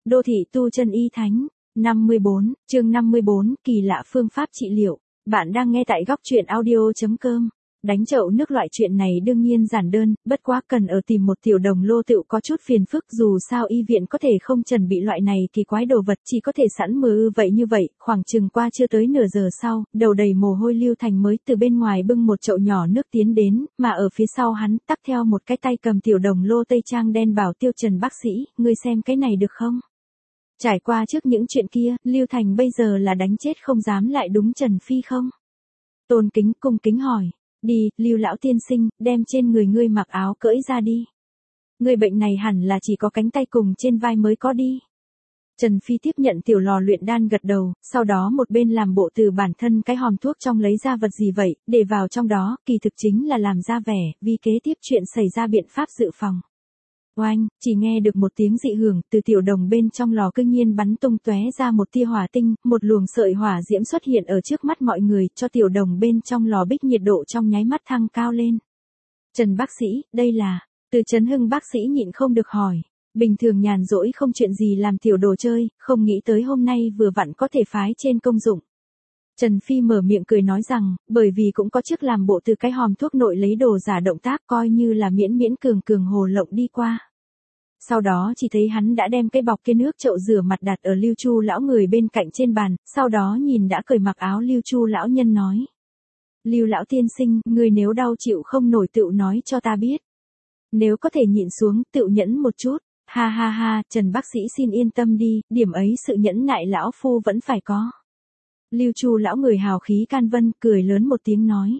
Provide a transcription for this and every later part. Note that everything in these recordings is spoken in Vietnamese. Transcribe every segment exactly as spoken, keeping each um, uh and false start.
Đô thị tu chân y thánh, năm mươi bốn, chương năm mươi bốn, kỳ lạ phương pháp trị liệu. Bạn đang nghe tại góc truyện audio chấm com. Đánh chậu nước loại chuyện này đương nhiên giản đơn, bất quá cần ở tìm một tiểu đồng lô tựu có chút phiền phức, dù sao y viện có thể không chuẩn bị loại này thì quái đồ vật, chỉ có thể sẵn mờ ư vậy như vậy. Khoảng chừng qua chưa tới nửa giờ sau, đầu đầy mồ hôi Lưu Thành mới từ bên ngoài bưng một chậu nhỏ nước tiến đến, mà ở phía sau hắn tắc theo một cái tay cầm tiểu đồng lô tây trang đen bảo Tiêu Trần bác sĩ, ngươi xem cái này được không? Trải qua trước những chuyện kia, Lưu Thành bây giờ là đánh chết không dám lại đúng Trần Phi không? Tôn Kính cung kính hỏi. Đi, Lưu lão tiên sinh, đem trên người ngươi mặc áo cởi ra đi. Ngươi bệnh này hẳn là chỉ có cánh tay cùng trên vai mới có đi. Trần Phi tiếp nhận tiểu lò luyện đan gật đầu, sau đó một bên làm bộ từ bản thân cái hòm thuốc trong lấy ra vật gì vậy, để vào trong đó, kỳ thực chính là làm ra vẻ, vì kế tiếp chuyện xảy ra biện pháp dự phòng. Oanh, chỉ nghe được một tiếng dị hưởng, từ tiểu đồng bên trong lò cương nhiên bắn tung tóe ra một tia hỏa tinh, một luồng sợi hỏa diễm xuất hiện ở trước mắt mọi người, cho tiểu đồng bên trong lò bích nhiệt độ trong nháy mắt thăng cao lên. Trần bác sĩ, đây là, Từ Chấn Hưng bác sĩ nhịn không được hỏi, bình thường nhàn rỗi không chuyện gì làm tiểu đồ chơi, không nghĩ tới hôm nay vừa vặn có thể phái trên công dụng. Trần Phi mở miệng cười nói rằng, bởi vì cũng có chiếc làm bộ từ cái hòm thuốc nội lấy đồ giả động tác coi như là miễn miễn cường cường hồ lộng đi qua. Sau đó chỉ thấy hắn đã đem cái bọc kia nước chậu rửa mặt đặt ở Lưu Chu lão người bên cạnh trên bàn, sau đó nhìn đã cởi mặc áo Lưu Chu lão nhân nói. Lưu lão tiên sinh, người nếu đau chịu không nổi tựu nói cho ta biết. Nếu có thể nhịn xuống, tựu nhẫn một chút. Ha ha ha, Trần bác sĩ xin yên tâm đi, điểm ấy sự nhẫn nại lão phu vẫn phải có. Lưu Chu lão người hào khí can vân, cười lớn một tiếng nói.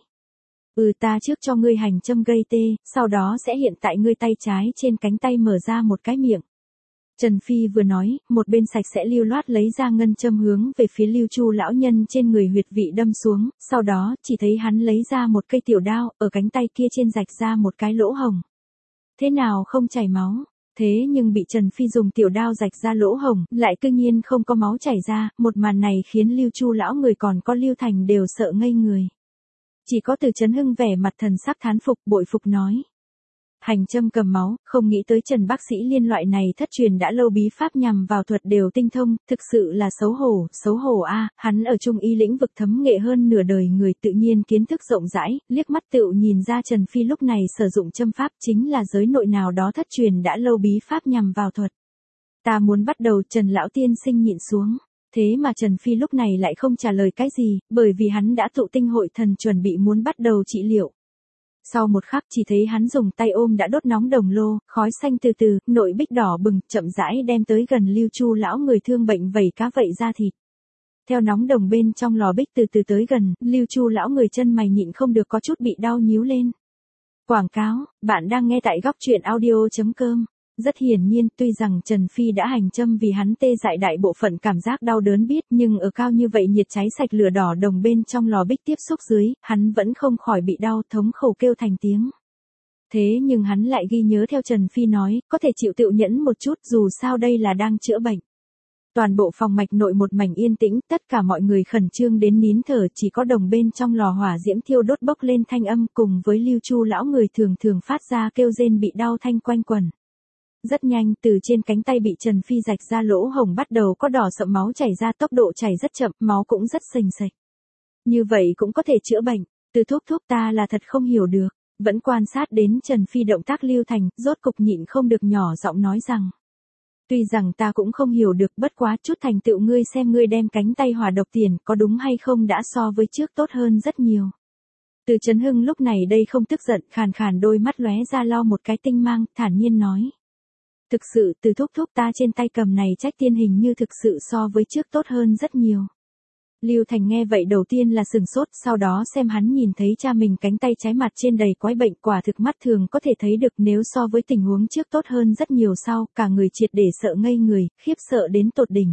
Ừ, ta trước cho ngươi hành châm gây tê, sau đó sẽ hiện tại ngươi tay trái trên cánh tay mở ra một cái miệng. Trần Phi vừa nói, một bên sạch sẽ lưu loát lấy ra ngân châm hướng về phía Lưu Chu lão nhân trên người huyệt vị đâm xuống, sau đó chỉ thấy hắn lấy ra một cây tiểu đao, ở cánh tay kia trên rạch ra một cái lỗ hồng. Thế nào không chảy máu? Thế nhưng bị Trần Phi dùng tiểu đao rạch ra lỗ hồng, lại cương nhiên không có máu chảy ra, một màn này khiến Lưu Chu lão người còn có Lưu Thành đều sợ ngây người. Chỉ có Từ Chấn Hưng vẻ mặt thần sắc thán phục, bội phục nói. Hành châm cầm máu, không nghĩ tới Trần bác sĩ liên loại này thất truyền đã lâu bí pháp nhằm vào thuật đều tinh thông, thực sự là xấu hổ, xấu hổ a, hắn ở trung y lĩnh vực thấm nghệ hơn nửa đời người tự nhiên kiến thức rộng rãi, liếc mắt tựu nhìn ra Trần Phi lúc này sử dụng châm pháp chính là giới nội nào đó thất truyền đã lâu bí pháp nhằm vào thuật. Ta muốn bắt đầu, Trần lão tiên sinh nhịn xuống. Thế mà Trần Phi lúc này lại không trả lời cái gì, bởi vì hắn đã tụ tinh hội thần chuẩn bị muốn bắt đầu trị liệu. Sau một khắc chỉ thấy hắn dùng tay ôm đã đốt nóng đồng lô, khói xanh từ từ, nội bích đỏ bừng, chậm rãi đem tới gần Lưu Chu lão người thương bệnh vẩy cá vậy ra thịt. Theo nóng đồng bên trong lò bích từ từ tới gần, Lưu Chu lão người chân mày nhịn không được có chút bị đau nhíu lên. Quảng cáo, bạn đang nghe tại góc truyện audio chấm com. Rất hiển nhiên, tuy rằng Trần Phi đã hành châm vì hắn tê dại đại bộ phận cảm giác đau đớn biết, nhưng ở cao như vậy nhiệt cháy sạch lửa đỏ đồng bên trong lò bích tiếp xúc dưới, hắn vẫn không khỏi bị đau, thống khổ kêu thành tiếng. Thế nhưng hắn lại ghi nhớ theo Trần Phi nói, có thể chịu tự nhẫn một chút, dù sao đây là đang chữa bệnh. Toàn bộ phòng mạch nội một mảnh yên tĩnh, tất cả mọi người khẩn trương đến nín thở, chỉ có đồng bên trong lò hỏa diễm thiêu đốt bốc lên thanh âm cùng với Lưu Chu lão người thường thường phát ra kêu rên bị đau thanh quanh quẩn. Rất nhanh, từ trên cánh tay bị Trần Phi rạch ra lỗ hồng bắt đầu có đỏ sậm máu chảy ra, tốc độ chảy rất chậm, máu cũng rất sềnh sạch. Như vậy cũng có thể chữa bệnh. Từ thuốc thuốc ta là thật không hiểu được. Vẫn quan sát đến Trần Phi động tác Lưu Thành, rốt cục nhịn không được nhỏ giọng nói rằng. Tuy rằng ta cũng không hiểu được, bất quá chút thành tựu ngươi xem ngươi đem cánh tay hỏa độc tiền, có đúng hay không đã so với trước tốt hơn rất nhiều. Từ Chấn Hưng lúc này đây không tức giận, khàn khàn đôi mắt lóe ra lau một cái tinh mang, thản nhiên nói. Thực sự, từ thúc thúc ta trên tay cầm này trách tiên hình như thực sự so với trước tốt hơn rất nhiều. Lưu Thành nghe vậy đầu tiên là sừng sốt, sau đó xem hắn nhìn thấy cha mình cánh tay trái mặt trên đầy quái bệnh, quả thực mắt thường có thể thấy được nếu so với tình huống trước tốt hơn rất nhiều sau, cả người triệt để sợ ngây người, khiếp sợ đến tột đỉnh.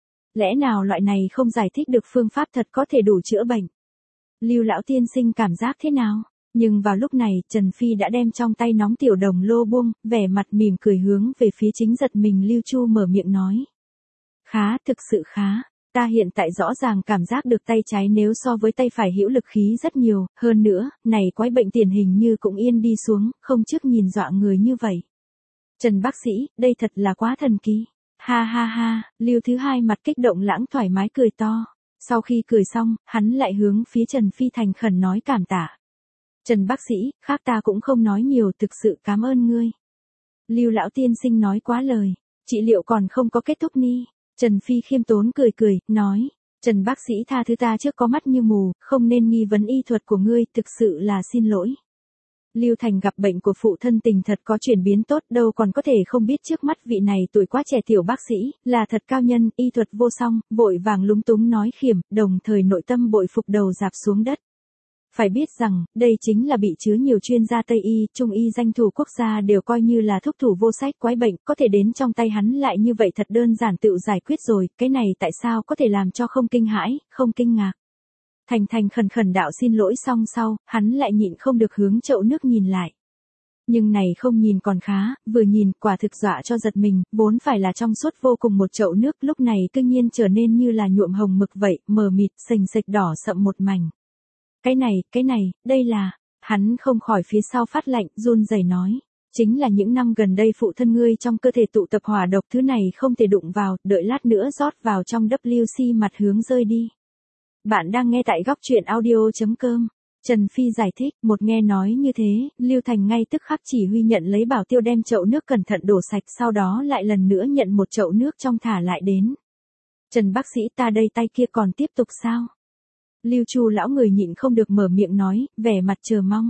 Lẽ nào loại này không giải thích được phương pháp thật có thể đủ chữa bệnh? Lưu lão tiên sinh cảm giác thế nào? Nhưng vào lúc này, Trần Phi đã đem trong tay nóng tiểu đồng lô buông, vẻ mặt mỉm cười hướng về phía chính giật mình Lưu Chu mở miệng nói. Khá, thực sự khá. Ta hiện tại rõ ràng cảm giác được tay trái nếu so với tay phải hữu lực khí rất nhiều, hơn nữa, này quái bệnh tiền hình như cũng yên đi xuống, không trước nhìn dọa người như vậy. Trần bác sĩ, đây thật là quá thần kỳ. Ha ha ha, Lưu thứ hai mặt kích động lãng thoải mái cười to. Sau khi cười xong, hắn lại hướng phía Trần Phi thành khẩn nói cảm tạ. Trần bác sĩ, khác ta cũng không nói nhiều, thực sự cảm ơn ngươi. Lưu lão tiên sinh nói quá lời, trị liệu còn không có kết thúc ni. Trần Phi khiêm tốn cười cười, nói, Trần bác sĩ tha thứ ta trước có mắt như mù, không nên nghi vấn y thuật của ngươi, thực sự là xin lỗi. Lưu Thành gặp bệnh của phụ thân tình thật có chuyển biến tốt, đâu còn có thể không biết trước mắt vị này tuổi quá trẻ tiểu bác sĩ, là thật cao nhân, y thuật vô song, vội vàng lúng túng nói khiểm, đồng thời nội tâm bội phục đầu dạp xuống đất. Phải biết rằng, đây chính là bị chứa nhiều chuyên gia Tây y, Trung y danh thủ quốc gia đều coi như là thuốc thủ vô sách quái bệnh, có thể đến trong tay hắn lại như vậy thật đơn giản tự giải quyết rồi, cái này tại sao có thể làm cho không kinh hãi, không kinh ngạc. Thành thành khẩn khẩn đạo xin lỗi xong sau, hắn lại nhịn không được hướng chậu nước nhìn lại. Nhưng này không nhìn còn khá, vừa nhìn quả thực dọa cho giật mình, vốn phải là trong suốt vô cùng một chậu nước lúc này cư nhiên trở nên như là nhuộm hồng mực vậy, mờ mịt, sềnh sệch đỏ sậm một mảnh. Cái này, cái này, đây là, hắn không khỏi phía sau phát lạnh, run rẩy nói. Chính là những năm gần đây phụ thân ngươi trong cơ thể tụ tập hỏa độc thứ này không thể đụng vào, đợi lát nữa rót vào trong W C mặt hướng rơi đi. Bạn đang nghe tại góc truyện audio chấm com. Trần Phi giải thích, một nghe nói như thế, Lưu Thành ngay tức khắc chỉ huy nhận lấy bảo tiêu đem chậu nước cẩn thận đổ sạch, sau đó lại lần nữa nhận một chậu nước trong thả lại đến. Trần bác sĩ ta đây tay kia còn tiếp tục sao? Lưu Chu lão người nhịn không được mở miệng nói, vẻ mặt chờ mong.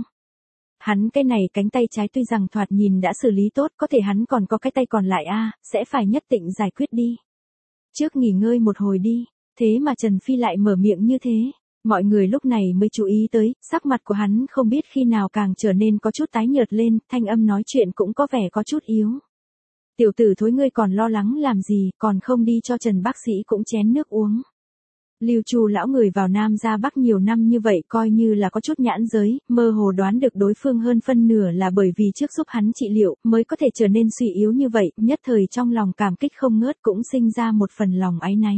Hắn cái này cánh tay trái tuy rằng thoạt nhìn đã xử lý tốt, có thể hắn còn có cái tay còn lại a, sẽ phải nhất định giải quyết đi. Trước nghỉ ngơi một hồi đi, thế mà Trần Phi lại mở miệng như thế. Mọi người lúc này mới chú ý tới, sắc mặt của hắn không biết khi nào càng trở nên có chút tái nhợt lên, thanh âm nói chuyện cũng có vẻ có chút yếu. Tiểu tử thối ngươi còn lo lắng làm gì, còn không đi cho Trần bác sĩ cũng chén nước uống. Lưu Chu lão người vào Nam ra Bắc nhiều năm như vậy coi như là có chút nhãn giới, mơ hồ đoán được đối phương hơn phân nửa là bởi vì trước giúp hắn trị liệu mới có thể trở nên suy yếu như vậy, nhất thời trong lòng cảm kích không ngớt cũng sinh ra một phần lòng áy náy.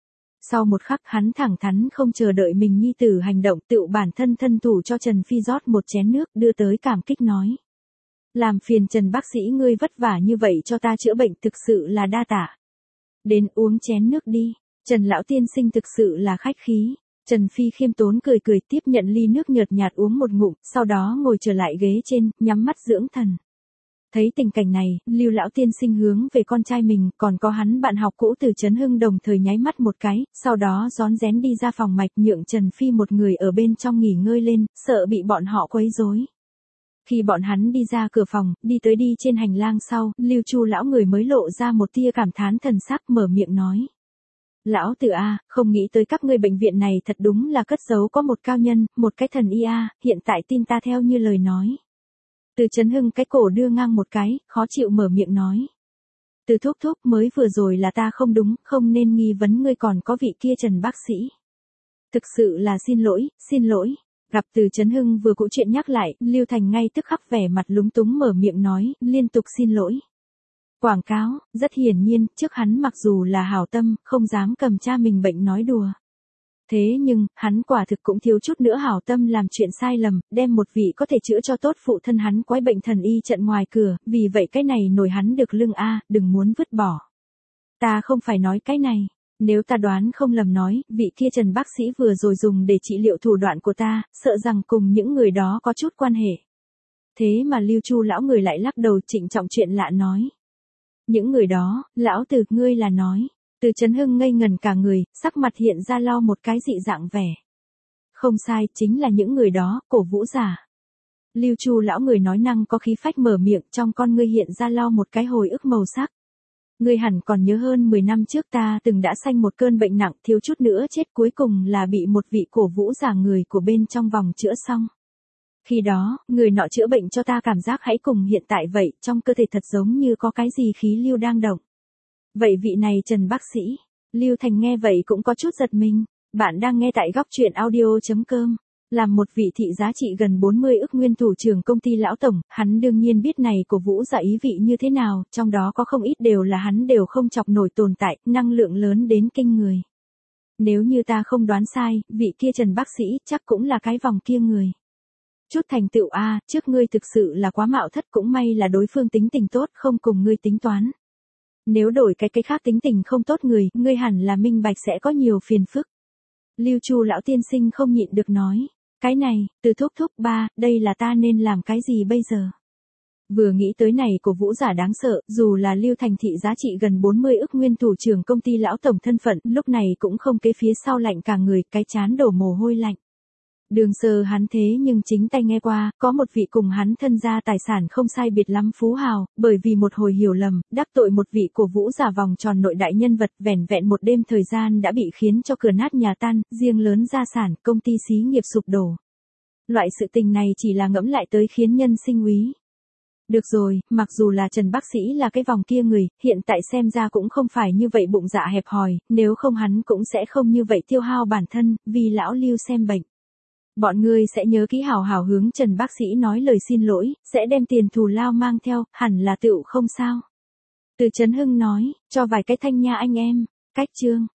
Sau một khắc hắn thẳng thắn không chờ đợi mình nhi tử hành động tự bản thân thân thủ cho Trần Phi rót một chén nước đưa tới cảm kích nói. Làm phiền Trần bác sĩ ngươi vất vả như vậy cho ta chữa bệnh thực sự là đa tạ. Đến uống chén nước đi. Trần lão tiên sinh thực sự là khách khí. Trần Phi khiêm tốn cười cười tiếp nhận ly nước nhợt nhạt uống một ngụm, sau đó ngồi trở lại ghế trên, nhắm mắt dưỡng thần. Thấy tình cảnh này, Lưu lão tiên sinh hướng về con trai mình, còn có hắn bạn học cũ từ Trấn Hưng đồng thời nháy mắt một cái, sau đó rón rén đi ra phòng mạch nhượng Trần Phi một người ở bên trong nghỉ ngơi lên, sợ bị bọn họ quấy rối. Khi bọn hắn đi ra cửa phòng, đi tới đi trên hành lang sau, Lưu Chu lão người mới lộ ra một tia cảm thán thần sắc mở miệng nói. Lão tử a, không nghĩ tới các ngươi bệnh viện này thật đúng là cất giấu có một cao nhân, một cái thần y a, hiện tại tin ta theo như lời nói. Từ Trấn Hưng cái cổ đưa ngang một cái, khó chịu mở miệng nói. Từ thúc thúc mới vừa rồi là ta không đúng, không nên nghi vấn ngươi còn có vị kia Trần bác sĩ. Thực sự là xin lỗi, xin lỗi. Gặp Từ Trấn Hưng vừa cũ chuyện nhắc lại, Lưu Thành ngay tức khắc vẻ mặt lúng túng mở miệng nói, liên tục xin lỗi. Quảng cáo, rất hiển nhiên, trước hắn mặc dù là hảo tâm, không dám cầm cha mình bệnh nói đùa. Thế nhưng, hắn quả thực cũng thiếu chút nữa hảo tâm làm chuyện sai lầm, đem một vị có thể chữa cho tốt phụ thân hắn quái bệnh thần y trận ngoài cửa, vì vậy cái này nổi hắn được lưng a, đừng muốn vứt bỏ. Ta không phải nói cái này, nếu ta đoán không lầm nói, vị kia Trần bác sĩ vừa rồi dùng để trị liệu thủ đoạn của ta, sợ rằng cùng những người đó có chút quan hệ. Thế mà Lưu Chu lão người lại lắc đầu trịnh trọng chuyện lạ nói. Những người đó, lão tử, ngươi là nói. Từ Trấn Hưng ngây ngần cả người, sắc mặt hiện ra lo một cái dị dạng vẻ. Không sai, chính là những người đó, cổ vũ giả. Lưu Chu lão người nói năng có khí phách mở miệng, trong con ngươi hiện ra lo một cái hồi ức màu sắc. Ngươi hẳn còn nhớ hơn mười năm trước ta từng đã sanh một cơn bệnh nặng, thiếu chút nữa chết, cuối cùng là bị một vị cổ vũ giả người của bên trong vòng chữa xong. Khi đó, người nọ chữa bệnh cho ta cảm giác hãy cùng hiện tại vậy, trong cơ thể thật giống như có cái gì khí lưu đang động. Vậy vị này Trần bác sĩ, Lưu Thành nghe vậy cũng có chút giật mình. Bạn đang nghe tại góc truyện audio chấm com. Làm một vị thị giá trị gần bốn mươi ức nguyên thủ trưởng công ty lão tổng, hắn đương nhiên biết này của Vũ giả ý vị như thế nào, trong đó có không ít đều là hắn đều không chọc nổi tồn tại, năng lượng lớn đến kinh người. Nếu như ta không đoán sai, vị kia Trần bác sĩ chắc cũng là cái vòng kia người. Chút thành tựu a, trước ngươi thực sự là quá mạo thất, cũng may là đối phương tính tình tốt không cùng ngươi tính toán. Nếu đổi cái cái khác tính tình không tốt người, ngươi hẳn là minh bạch sẽ có nhiều phiền phức. Lưu Chu lão tiên sinh không nhịn được nói. Cái này, Từ thúc thúc ba, đây là ta nên làm cái gì bây giờ? Vừa nghĩ tới này của Vũ giả đáng sợ, dù là Lưu Thành Thị giá trị gần bốn mươi ức nguyên thủ trưởng công ty lão tổng thân phận, lúc này cũng không kế phía sau lạnh cả người, cái chán đổ mồ hôi lạnh. Đường Sơ hắn thế nhưng chính tay nghe qua, có một vị cùng hắn thân gia tài sản không sai biệt lắm phú hào, bởi vì một hồi hiểu lầm, đắc tội một vị của Vũ giả vòng tròn nội đại nhân vật, vẻn vẹn một đêm thời gian đã bị khiến cho cửa nát nhà tan, riêng lớn gia sản, công ty xí nghiệp sụp đổ. Loại sự tình này chỉ là ngẫm lại tới khiến nhân sinh úy. Được rồi, mặc dù là Trần bác sĩ là cái vòng kia người, hiện tại xem ra cũng không phải như vậy bụng dạ hẹp hòi, nếu không hắn cũng sẽ không như vậy tiêu hao bản thân, vì lão Lưu xem bệnh. Bọn ngươi sẽ nhớ kỹ hào hào hướng Trần bác sĩ nói lời xin lỗi, sẽ đem tiền thù lao mang theo, hẳn là tựu không sao. Từ Trấn Hưng nói, cho vài cái thanh nha anh em, cách chương.